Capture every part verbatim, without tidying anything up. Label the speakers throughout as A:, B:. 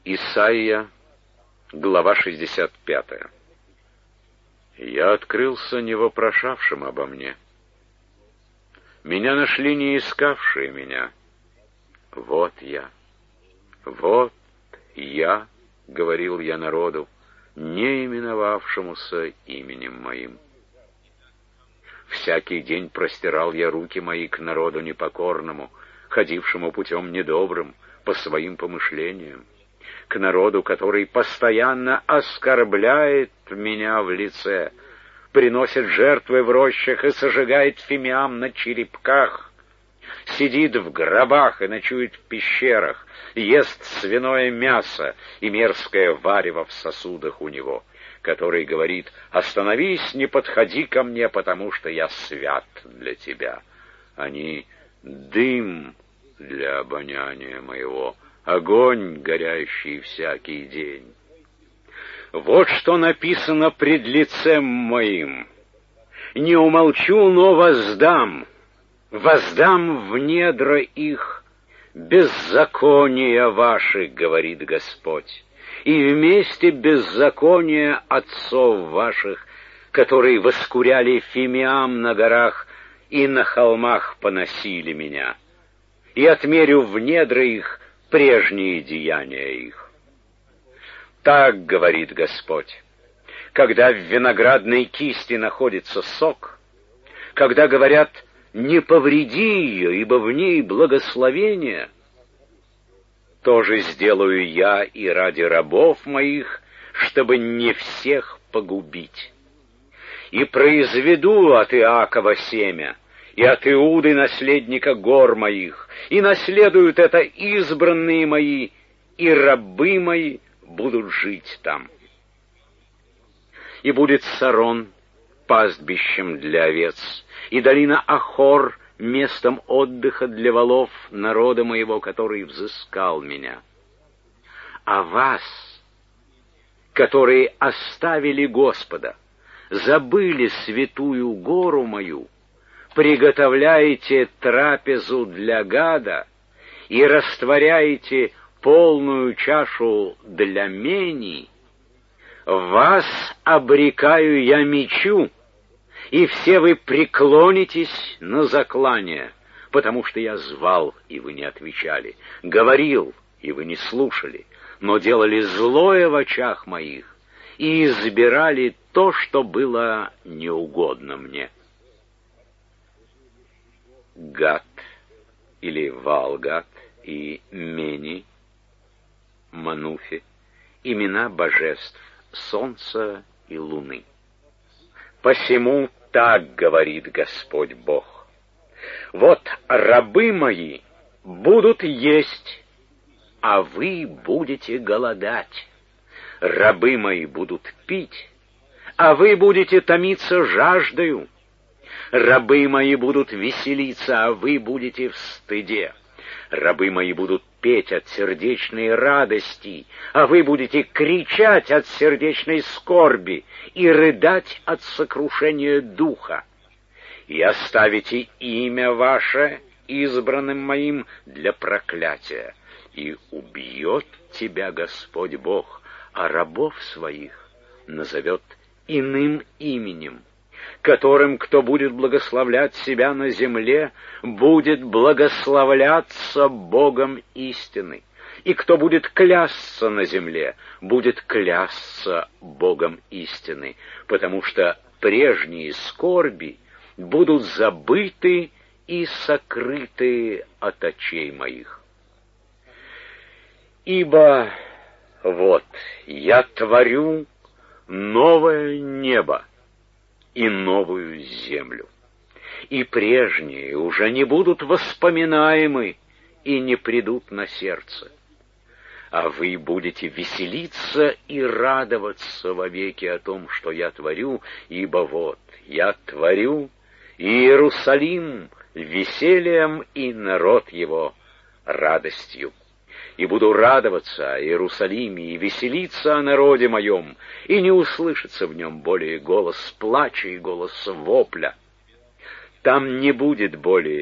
A: Исайя, глава шестьдесят пятая. Я открылся не вопрошавшим обо мне. Меня нашли не искавшие меня. Вот я, вот я, говорил я народу, не именовавшемуся именем моим. Всякий день простирал я руки мои к народу непокорному, ходившему путем недобрым по своим помышлениям, к народу, который постоянно оскорбляет меня в лице, приносит жертвы в рощах и сожигает фимиам на черепках, сидит в гробах и ночует в пещерах, ест свиное мясо и мерзкое варево в сосудах у него, который говорит: «Остановись, не подходи ко мне, потому что я свят для тебя». Они — дым для обоняния моего, огонь, горящий всякий день. Вот что написано пред лицем моим: «Не умолчу, но воздам, воздам в недра их беззакония ваших, говорит Господь, и вместе беззакония отцов ваших, которые воскуряли фимиам на горах и на холмах поносили меня, и отмерю в недра их прежние деяния их». Так говорит Господь: когда в виноградной кисти находится сок, когда говорят: «Не повреди ее, ибо в ней благословение», то же сделаю я и ради рабов моих, чтобы не всех погубить. И произведу от Иакова семя, и от Иуды наследника гор моих, и наследуют это избранные мои, и рабы мои будут жить там. И будет Сарон пастбищем для овец, и долина Ахор местом отдыха для волов народа моего, который взыскал меня. А вас, которые оставили Господа, забыли святую гору мою, приготовляете трапезу для гада и растворяете полную чашу для мени, вас обрекаю я мечу, и все вы преклонитесь на заклание, потому что я звал, и вы не отвечали, говорил, и вы не слушали, но делали злое в очах моих и избирали то, что было неугодно мне. Гад или Ваал-Гад и Мени, Мануфи — имена божеств солнца и луны. Посему так говорит Господь Бог: вот рабы мои будут есть, а вы будете голодать. Рабы мои будут пить, а вы будете томиться жаждою. Рабы мои будут веселиться, а вы будете в стыде. Рабы мои будут петь от сердечной радости, а вы будете кричать от сердечной скорби и рыдать от сокрушения духа. И оставите имя ваше избранным моим для проклятия, и убьет тебя Господь Бог, а рабов своих назовет иным именем, которым кто будет благословлять себя на земле, будет благословляться Богом истины, и кто будет клясться на земле, будет клясться Богом истины, потому что прежние скорби будут забыты и сокрыты от очей моих. Ибо вот я творю новое небо и новую землю, и прежние уже не будут воспоминаемы и не придут на сердце. А вы будете веселиться и радоваться вовеки о том, что я творю, ибо вот я творю и Иерусалим весельем, и народ его радостью. И буду радоваться о Иерусалиме и веселиться о народе моем, и не услышится в нем более голос плача и голос вопля. Там не будет более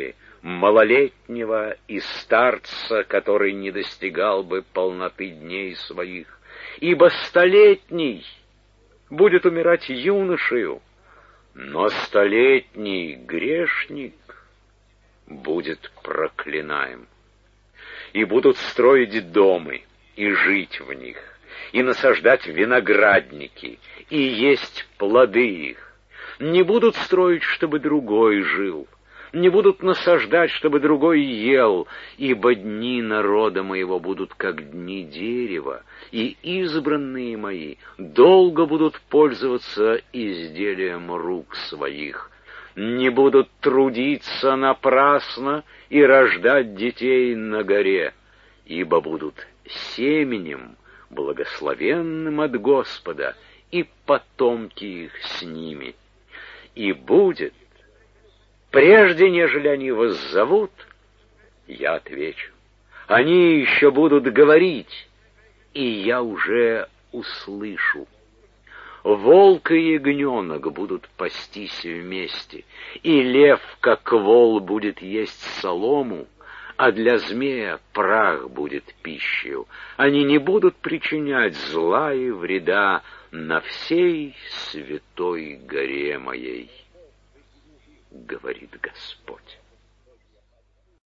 A: малолетнего и старца, который не достигал бы полноты дней своих, ибо столетний будет умирать юношею, но столетний грешник будет проклинаем. И будут строить дома, и жить в них, и насаждать виноградники, и есть плоды их. Не будут строить, чтобы другой жил, не будут насаждать, чтобы другой ел, ибо дни народа моего будут как дни дерева, и избранные мои долго будут пользоваться изделием рук своих. Не будут трудиться напрасно и рождать детей на горе, ибо будут семенем, благословенным от Господа, и потомки их с ними. И будет, прежде нежели они воззовут, я отвечу. Они еще будут говорить, и я уже услышу. Волк и ягненок будут пастись вместе, и лев, как вол, будет есть солому, а для змея прах будет пищей. Они не будут причинять зла и вреда на всей святой горе моей, говорит Господь.